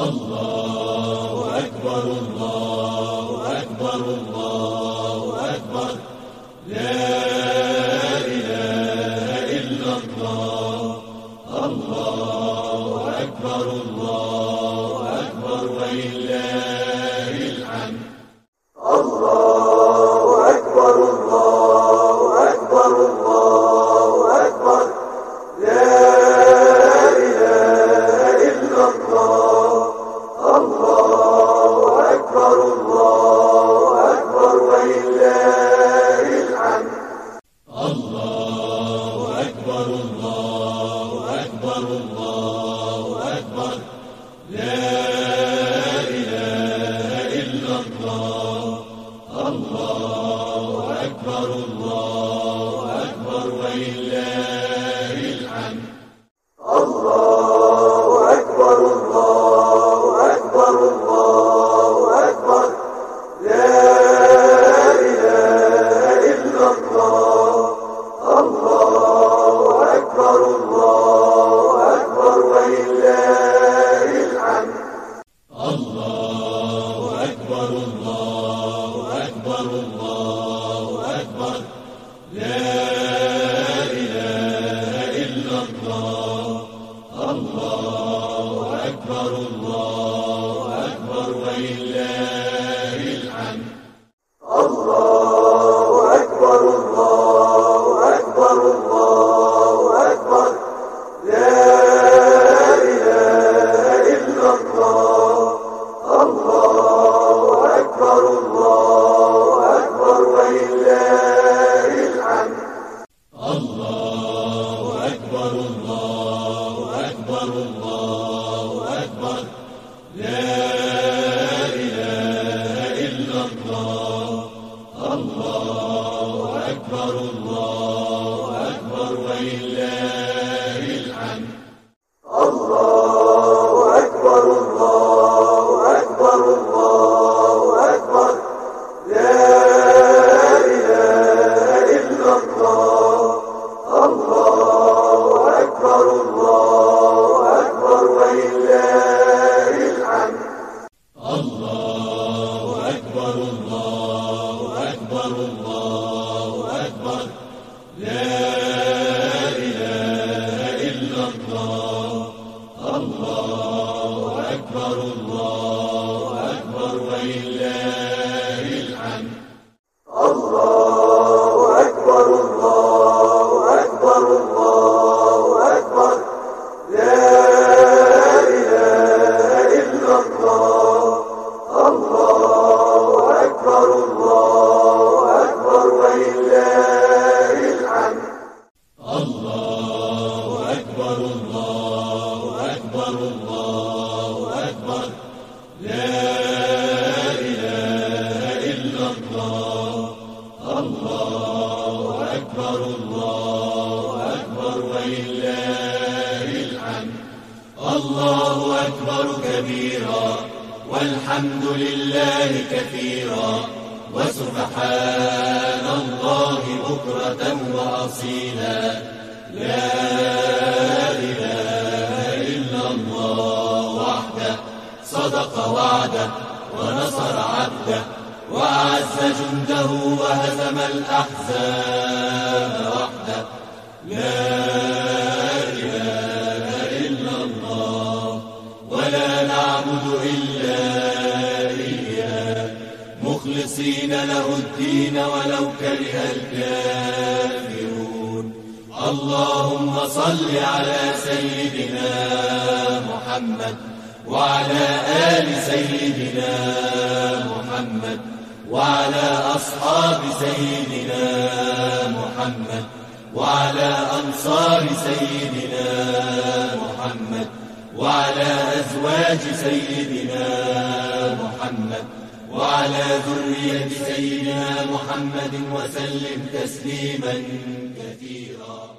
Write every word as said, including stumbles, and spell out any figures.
الله أكبر الله أكبر الله أكبر لا إله إلا الله. الله أكبر الله أكبر ولله الحمد. الله أكبر الله أكبر الله أكبر لا إله إلا الله. الله أكبر الله أكبر ولله الحمد. الله أكبر الله أكبر الله أكبر لا إله إلا الله. الله أكبر الله أكبر ولله الحمد. الله أكبر الله أكبر الله أكبر لا إله إلا الله. الله أكبر الله أكبر ولله الحمد. الله أكبر الله أكبر الله أكبر لا إله إلا الله. الله أكبر الله أكبر ولله الحمد. الله أكبر الله أكبر الله أكبر لا إله إلا الله. الله أكبر الله أكبر ولله الحمد. الله أكبر الله أكبر الله أكبر لا إله إلا الله. الله أكبر الله أكبر ولله الحمد. الله أكبر الله أكبر الله أكبر لا إله إلا الله. الله أكبر الله أكبر ولله الحمد. الله أكبر الله أكبر الله أكبر لا إله إلا الله. الله أكبر الله أكبر ولله الحمد. الله أكبر الله أكبر الله أكبر لا إله إلا الله. الله أكبر الله أكبر ولله الحمد. الله أكبر الله أكبر الله أكبر لا إله إلا الله. الله أكبر الله أكبر ولله الحمد. الله أكبر كبيرا والحمد لله كثيرا وسبحان الله بكرة وأصيلا لا إله إلا الله وحده صدق وعده ونصر عبده وأعز جنده وهزم الأحزاب وحده لا إله إلا الله ولا نعبد إلا إياه مخلصين له الدين ولو كره الكافرون. اللهم صل على سيدنا محمد وعلى آل سيدنا محمد وعلى أصحاب سيدنا محمد وعلى أنصار سيدنا محمد وعلى أزواج سيدنا محمد وعلى ذرية سيدنا محمد وسلم تسليما كثيرا.